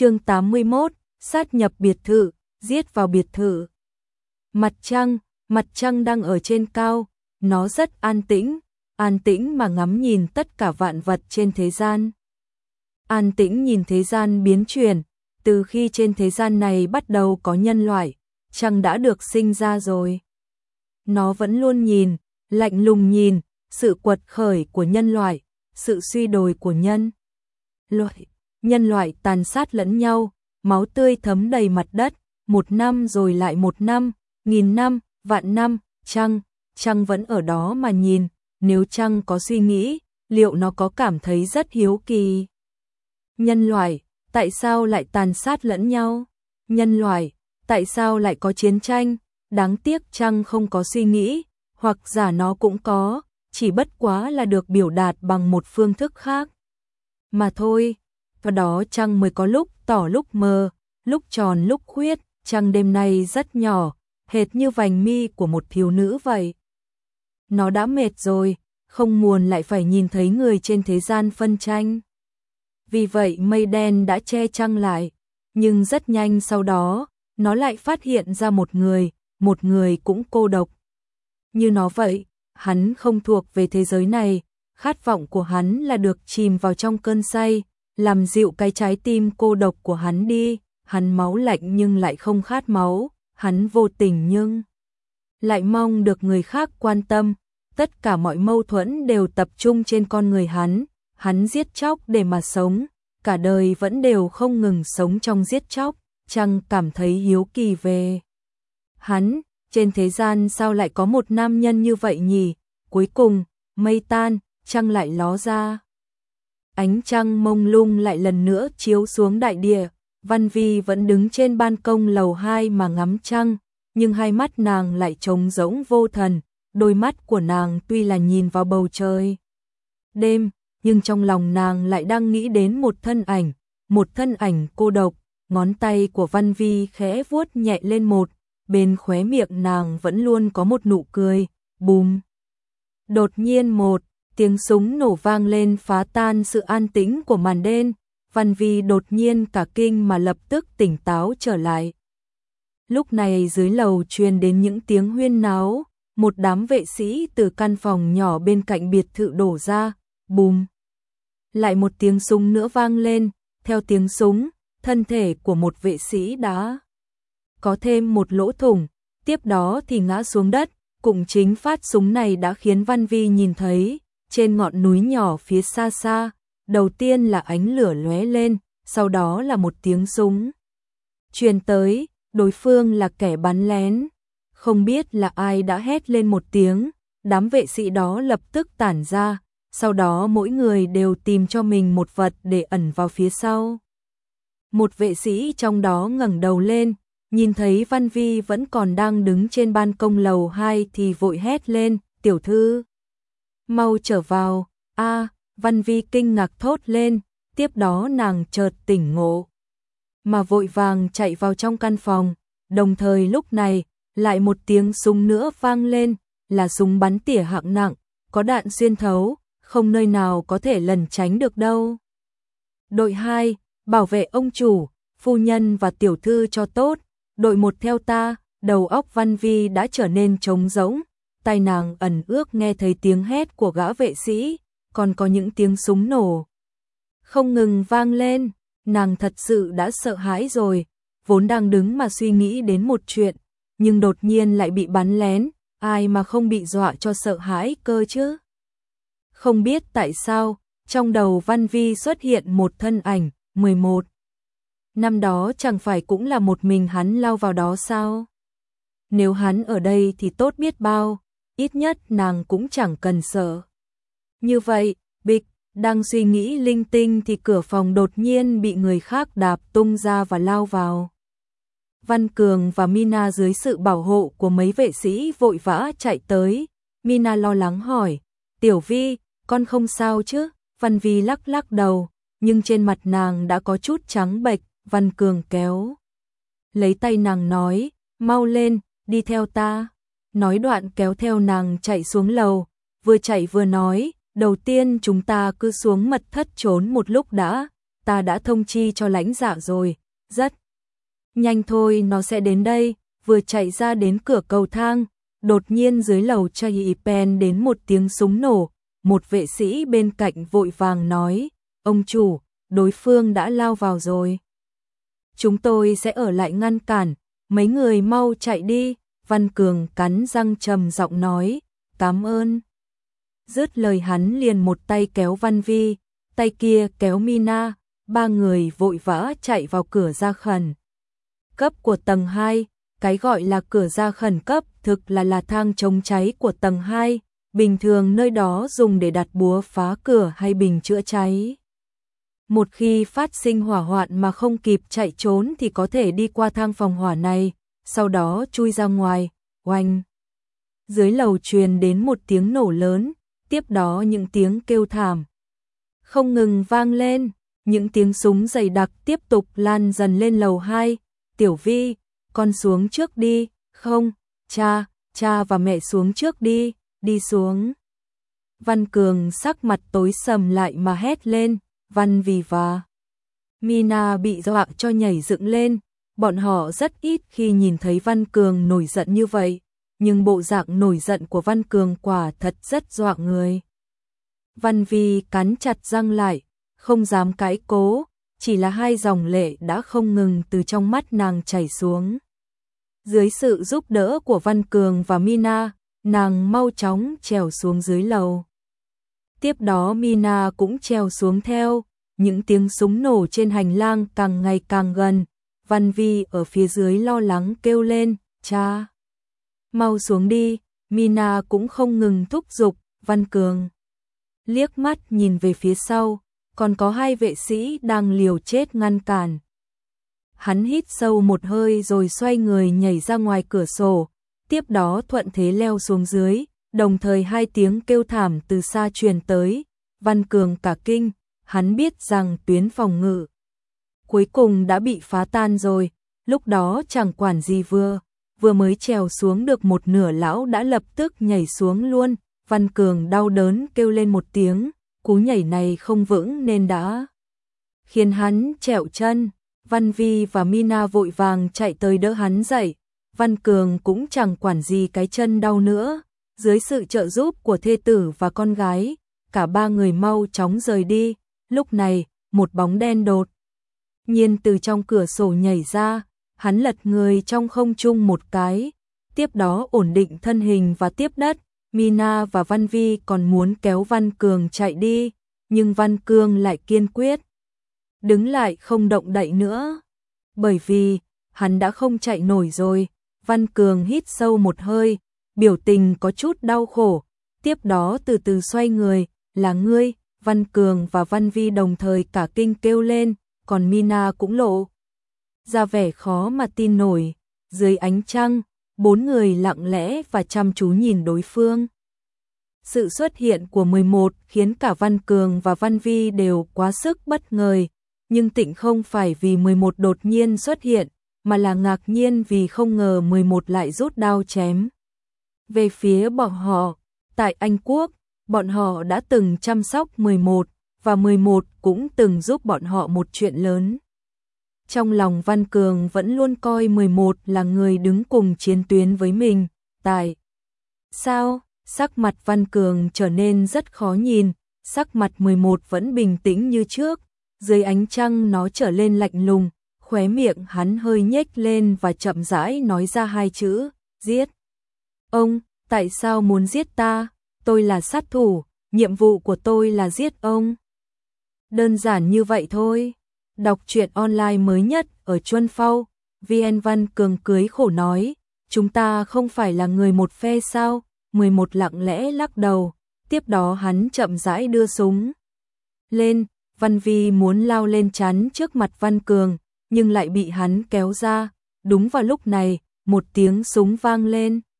Chương 81, sát nhập biệt thự, giết vào biệt thự. Mặt trăng đang ở trên cao, nó rất an tĩnh mà ngắm nhìn tất cả vạn vật trên thế gian. An tĩnh nhìn thế gian biến chuyển, từ khi trên thế gian này bắt đầu có nhân loại, trăng đã được sinh ra rồi. Nó vẫn luôn nhìn, lạnh lùng nhìn, sự quật khởi của nhân loại, sự suy đồi của nhân loại tàn sát lẫn nhau, máu tươi thấm đầy mặt đất, một năm rồi lại một năm, nghìn năm, vạn năm, trăng vẫn ở đó mà nhìn, nếu trăng có suy nghĩ, liệu nó có cảm thấy rất hiếu kỳ? Nhân loại, tại sao lại tàn sát lẫn nhau? Nhân loại, tại sao lại có chiến tranh? Đáng tiếc trăng không có suy nghĩ, hoặc giả nó cũng có, chỉ bất quá là được biểu đạt bằng một phương thức khác. Mà thôi, và đó trăng mới có lúc tỏ lúc mờ, lúc tròn lúc khuyết, trăng đêm nay rất nhỏ, hệt như vành mi của một thiếu nữ vậy. Nó đã mệt rồi, không muốn lại phải nhìn thấy người trên thế gian phân tranh. Vì vậy mây đen đã che trăng lại, nhưng rất nhanh sau đó, nó lại phát hiện ra một người cũng cô độc. Như nó vậy, hắn không thuộc về thế giới này, khát vọng của hắn là được chìm vào trong cơn say, làm dịu cái trái tim cô độc của hắn đi, hắn máu lạnh nhưng lại không khát máu, hắn vô tình nhưng lại mong được người khác quan tâm, tất cả mọi mâu thuẫn đều tập trung trên con người hắn giết chóc để mà sống, cả đời vẫn đều không ngừng sống trong giết chóc, trăng cảm thấy hiếu kỳ về hắn, trên thế gian sao lại có một nam nhân như vậy nhỉ? Cuối cùng, mây tan, trăng lại ló ra. Ánh trăng mông lung lại lần nữa chiếu xuống đại địa, Văn Vi vẫn đứng trên ban công lầu 2 mà ngắm trăng, nhưng hai mắt nàng lại trống rỗng vô thần, đôi mắt của nàng tuy là nhìn vào bầu trời đêm, nhưng trong lòng nàng lại đang nghĩ đến một thân ảnh cô độc, ngón tay của Văn Vi khẽ vuốt nhẹ lên bên khóe miệng nàng vẫn luôn có một nụ cười, bùm. Đột nhiên một tiếng súng nổ vang lên phá tan sự an tĩnh của màn đêm, Văn Vi đột nhiên cả kinh mà lập tức tỉnh táo trở lại. Lúc này dưới lầu truyền đến những tiếng huyên náo, một đám vệ sĩ từ căn phòng nhỏ bên cạnh biệt thự đổ ra, bùm. Lại một tiếng súng nữa vang lên, theo tiếng súng, thân thể của một vệ sĩ đã có thêm một lỗ thủng, tiếp đó thì ngã xuống đất, cũng chính phát súng này đã khiến Văn Vi nhìn thấy, trên ngọn núi nhỏ phía xa xa, đầu tiên là ánh lửa lóe lên, sau đó là một tiếng súng truyền tới, đối phương là kẻ bắn lén. Không biết là ai đã hét lên một tiếng, đám vệ sĩ đó lập tức tản ra, sau đó mỗi người đều tìm cho mình một vật để ẩn vào phía sau. Một vệ sĩ trong đó ngẩng đầu lên, nhìn thấy Văn Vi vẫn còn đang đứng trên ban công lầu 2 thì vội hét lên, tiểu thư, mau trở vào, Văn Vi kinh ngạc thốt lên, tiếp đó nàng chợt tỉnh ngộ, mà vội vàng chạy vào trong căn phòng, đồng thời lúc này, lại một tiếng súng nữa vang lên, là súng bắn tỉa hạng nặng, có đạn xuyên thấu, không nơi nào có thể lẩn tránh được đâu. Đội 2, bảo vệ ông chủ, phu nhân và tiểu thư cho tốt, đội 1 theo ta, đầu óc Văn Vi đã trở nên trống rỗng, tai nàng ẩn ước nghe thấy tiếng hét của gã vệ sĩ, còn có những tiếng súng nổ không ngừng vang lên, nàng thật sự đã sợ hãi rồi, vốn đang đứng mà suy nghĩ đến một chuyện, nhưng đột nhiên lại bị bắn lén, ai mà không bị dọa cho sợ hãi cơ chứ. Không biết tại sao, trong đầu Văn Vi xuất hiện một thân ảnh, 11. Năm đó chẳng phải cũng là một mình hắn lao vào đó sao? Nếu hắn ở đây thì tốt biết bao, ít nhất nàng cũng chẳng cần sợ. Như vậy, bịch, đang suy nghĩ linh tinh thì cửa phòng đột nhiên bị người khác đạp tung ra và lao vào. Văn Cường và Mina dưới sự bảo hộ của mấy vệ sĩ vội vã chạy tới, Mina lo lắng hỏi, Tiểu Vi, con không sao chứ? Văn Vi lắc lắc đầu, nhưng trên mặt nàng đã có chút trắng bệch, Văn Cường kéo lấy tay nàng nói, mau lên, đi theo ta. Nói đoạn kéo theo nàng chạy xuống lầu, vừa chạy vừa nói, đầu tiên chúng ta cứ xuống mật thất trốn một lúc đã, ta đã thông chi cho lãnh dạ rồi, rất nhanh thôi nó sẽ đến đây. Vừa chạy ra đến cửa cầu thang, đột nhiên dưới lầu Chai Pen đến một tiếng súng nổ, một vệ sĩ bên cạnh vội vàng nói, ông chủ, đối phương đã lao vào rồi. Chúng tôi sẽ ở lại ngăn cản, mấy người mau chạy đi. Văn Cường cắn răng trầm giọng nói, cảm ơn. Dứt lời hắn liền một tay kéo Văn Vi, tay kia kéo Mina, ba người vội vã chạy vào cửa ra khẩn cấp của tầng 2. Cái gọi là cửa ra khẩn cấp thực là thang chống cháy của tầng 2, bình thường nơi đó dùng để đặt búa phá cửa hay bình chữa cháy. Một khi phát sinh hỏa hoạn mà không kịp chạy trốn thì có thể đi qua thang phòng hỏa này, sau đó chui ra ngoài, oanh. Dưới lầu truyền đến một tiếng nổ lớn, tiếp đó những tiếng kêu thảm không ngừng vang lên, những tiếng súng dày đặc tiếp tục lan dần lên lầu 2. Tiểu Vi, con xuống trước đi. Không, cha và mẹ xuống trước đi, đi xuống. Văn Cường sắc mặt tối sầm lại mà hét lên, Văn Vi và Mina bị dọa cho nhảy dựng lên, bọn họ rất ít khi nhìn thấy Văn Cường nổi giận như vậy, nhưng bộ dạng nổi giận của Văn Cường quả thật rất dọa người. Văn Vi cắn chặt răng lại, không dám cãi cố, chỉ là hai dòng lệ đã không ngừng từ trong mắt nàng chảy xuống. Dưới sự giúp đỡ của Văn Cường và Mina, nàng mau chóng trèo xuống dưới lầu. Tiếp đó Mina cũng trèo xuống theo, những tiếng súng nổ trên hành lang càng ngày càng gần. Văn Vi ở phía dưới lo lắng kêu lên, cha, mau xuống đi. Mina cũng không ngừng thúc giục. Văn Cường liếc mắt nhìn về phía sau, còn có hai vệ sĩ đang liều chết ngăn cản. Hắn hít sâu một hơi rồi xoay người nhảy ra ngoài cửa sổ, tiếp đó thuận thế leo xuống dưới, đồng thời hai tiếng kêu thảm từ xa truyền tới. Văn Cường cả kinh, hắn biết rằng tuyến phòng ngự cuối cùng đã bị phá tan rồi, lúc đó chẳng quản gì vừa mới trèo xuống được một nửa lão đã lập tức nhảy xuống luôn. Văn Cường đau đớn kêu lên một tiếng, cú nhảy này không vững nên đã khiến hắn trẹo chân. Văn Vi và Mina vội vàng chạy tới đỡ hắn dậy, Văn Cường cũng chẳng quản gì cái chân đau nữa, dưới sự trợ giúp của thê tử và con gái, cả ba người mau chóng rời đi. Lúc này, một bóng đen đột nhiên từ trong cửa sổ nhảy ra, hắn lật người trong không trung một cái, tiếp đó ổn định thân hình và tiếp đất. Mina và Văn Vi còn muốn kéo Văn Cường chạy đi, nhưng Văn Cường lại kiên quyết đứng lại không động đậy nữa, bởi vì hắn đã không chạy nổi rồi. Văn Cường hít sâu một hơi, biểu tình có chút đau khổ, tiếp đó từ từ xoay người, là ngươi. Văn Cường và Văn Vi đồng thời cả kinh kêu lên, còn Mina cũng lộ ra vẻ khó mà tin nổi. Dưới ánh trăng, bốn người lặng lẽ và chăm chú nhìn đối phương. Sự xuất hiện của 11 khiến cả Văn Cường và Văn Vi đều quá sức bất ngờ, nhưng tịnh không phải vì 11 đột nhiên xuất hiện, mà là ngạc nhiên vì không ngờ 11 lại rút đao chém về phía bọn họ. Tại Anh Quốc, bọn họ đã từng chăm sóc 11, và 11 cũng từng giúp bọn họ một chuyện lớn. Trong lòng Văn Cường vẫn luôn coi 11 là người đứng cùng chiến tuyến với mình. Tại sao? Sắc mặt Văn Cường trở nên rất khó nhìn, sắc mặt 11 vẫn bình tĩnh như trước, dưới ánh trăng nó trở lên lạnh lùng, khóe miệng hắn hơi nhếch lên và chậm rãi nói ra hai chữ, giết. Ông, tại sao muốn giết ta? Tôi là sát thủ, nhiệm vụ của tôi là giết ông. Đơn giản như vậy thôi. Đọc truyện online mới nhất ở Chuân Phao, VN. Văn Cường cười khổ nói, chúng ta không phải là người một phe sao? 11 lặng lẽ lắc đầu, tiếp đó hắn chậm rãi đưa súng lên. Văn Vi muốn lao lên chắn trước mặt Văn Cường, nhưng lại bị hắn kéo ra. Đúng vào lúc này, một tiếng súng vang lên.